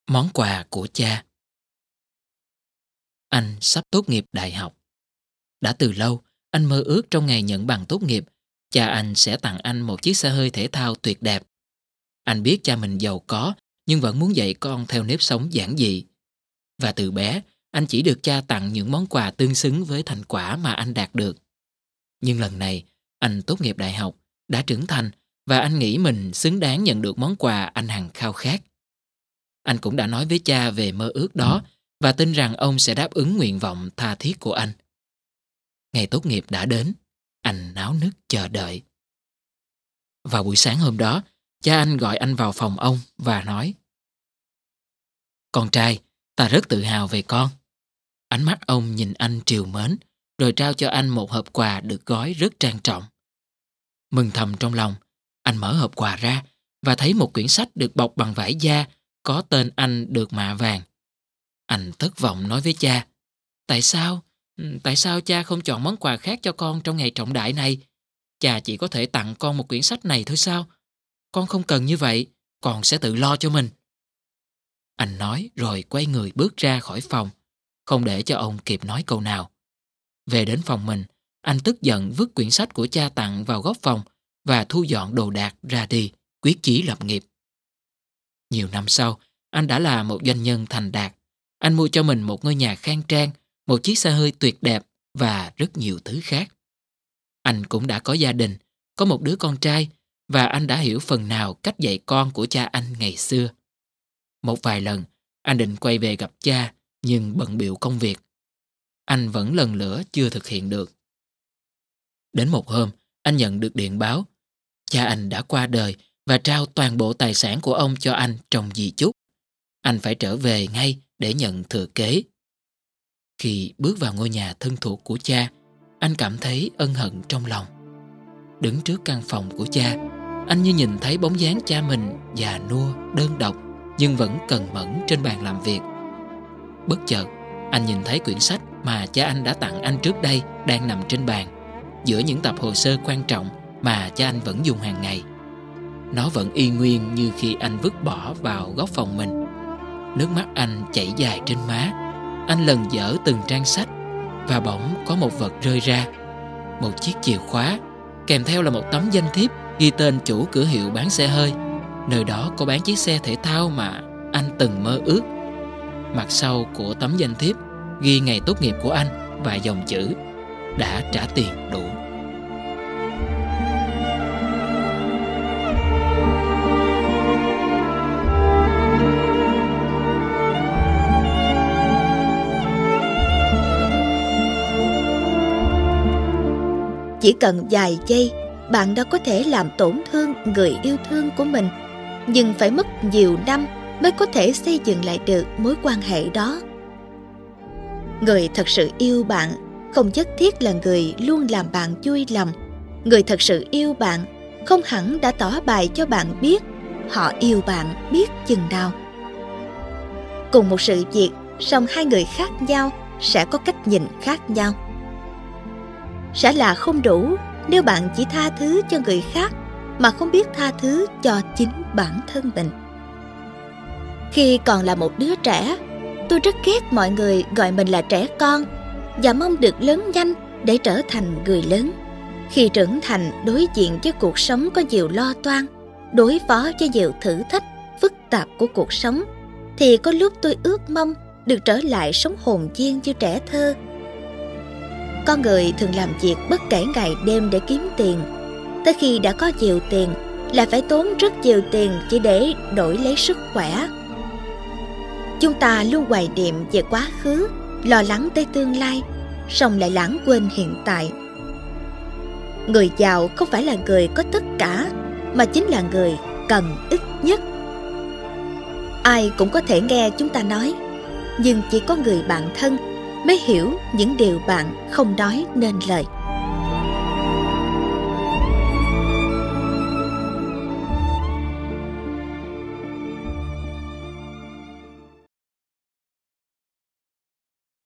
Món quà của cha. Anh sắp tốt nghiệp đại học. Đã từ lâu, anh mơ ước trong ngày nhận bằng tốt nghiệp, cha anh sẽ tặng anh một chiếc xe hơi thể thao tuyệt đẹp. Anh biết cha mình giàu có, nhưng vẫn muốn dạy con theo nếp sống giản dị. Và từ bé, anh chỉ được cha tặng những món quà tương xứng với thành quả mà anh đạt được. Nhưng lần này, anh tốt nghiệp đại học, đã trưởng thành, và anh nghĩ mình xứng đáng nhận được món quà anh hằng khao khát. Anh cũng đã nói với cha về mơ ước đó và tin rằng ông sẽ đáp ứng nguyện vọng tha thiết của anh. Ngày tốt nghiệp đã đến, anh náo nức chờ đợi. Vào buổi sáng hôm đó, cha anh gọi anh vào phòng ông và nói: "Con trai, ta rất tự hào về con." Ánh mắt ông nhìn anh trìu mến, rồi trao cho anh một hộp quà được gói rất trang trọng. Mừng thầm trong lòng, anh mở hộp quà ra và thấy một quyển sách được bọc bằng vải da, có tên anh được mạ vàng. Anh thất vọng nói với cha: Tại sao cha không chọn món quà khác cho con trong ngày trọng đại này? Cha chỉ có thể tặng con một quyển sách này thôi sao? Con không cần như vậy, con sẽ tự lo cho mình." Anh nói rồi quay người bước ra khỏi phòng, không để cho ông kịp nói câu nào. Về đến phòng mình, anh tức giận vứt quyển sách của cha tặng vào góc phòng và thu dọn đồ đạc ra đi, quyết chí lập nghiệp. Nhiều năm sau, anh đã là một doanh nhân thành đạt. Anh mua cho mình một ngôi nhà khang trang, một chiếc xe hơi tuyệt đẹp và rất nhiều thứ khác. Anh cũng đã có gia đình, có một đứa con trai, và anh đã hiểu phần nào cách dạy con của cha anh ngày xưa. Một vài lần, anh định quay về gặp cha, nhưng bận bịu công việc. Anh vẫn lần lữa chưa thực hiện được. Đến một hôm, anh nhận được điện báo. Cha anh đã qua đời và trao toàn bộ tài sản của ông cho anh trong di chúc. Anh phải trở về ngay để nhận thừa kế. Khi bước vào ngôi nhà thân thuộc của cha, anh cảm thấy ân hận trong lòng. Đứng trước căn phòng của cha, anh như nhìn thấy bóng dáng cha mình già nua, đơn độc, nhưng vẫn cần mẫn trên bàn làm việc. Bất chợt, anh nhìn thấy quyển sách mà cha anh đã tặng anh trước đây đang nằm trên bàn, giữa những tập hồ sơ quan trọng mà cha anh vẫn dùng hàng ngày. Nó vẫn y nguyên như khi anh vứt bỏ vào góc phòng mình. Nước mắt anh chảy dài trên má. Anh lần dở từng trang sách, và bỗng có một vật rơi ra. Một chiếc chìa khóa, kèm theo là một tấm danh thiếp ghi tên chủ cửa hiệu bán xe hơi. Nơi đó có bán chiếc xe thể thao mà anh từng mơ ước. Mặt sau của tấm danh thiếp ghi ngày tốt nghiệp của anh và dòng chữ: "Đã trả tiền đủ." Chỉ cần vài giây, bạn đã có thể làm tổn thương người yêu thương của mình, nhưng phải mất nhiều năm mới có thể xây dựng lại được mối quan hệ đó. Người thật sự yêu bạn không nhất thiết là người luôn làm bạn vui lòng. Người thật sự yêu bạn không hẳn đã tỏ bày cho bạn biết họ yêu bạn biết chừng nào. Cùng một sự việc, song hai người khác nhau sẽ có cách nhìn khác nhau. Sẽ là không đủ nếu bạn chỉ tha thứ cho người khác mà không biết tha thứ cho chính bản thân mình. Khi còn là một đứa trẻ, tôi rất ghét mọi người gọi mình là trẻ con và mong được lớn nhanh để trở thành người lớn. Khi trưởng thành, đối diện với cuộc sống có nhiều lo toan, đối phó với nhiều thử thách phức tạp của cuộc sống, thì có lúc tôi ước mong được trở lại sống hồn nhiên như trẻ thơ. Con người thường làm việc bất kể ngày đêm để kiếm tiền. Tới khi đã có nhiều tiền, lại phải tốn rất nhiều tiền chỉ để đổi lấy sức khỏe. Chúng ta luôn hoài niệm về quá khứ, lo lắng tới tương lai, song lại lãng quên hiện tại. Người giàu không phải là người có tất cả, mà chính là người cần ít nhất. Ai cũng có thể nghe chúng ta nói, nhưng chỉ có người bạn thân mới hiểu những điều bạn không nói nên lời.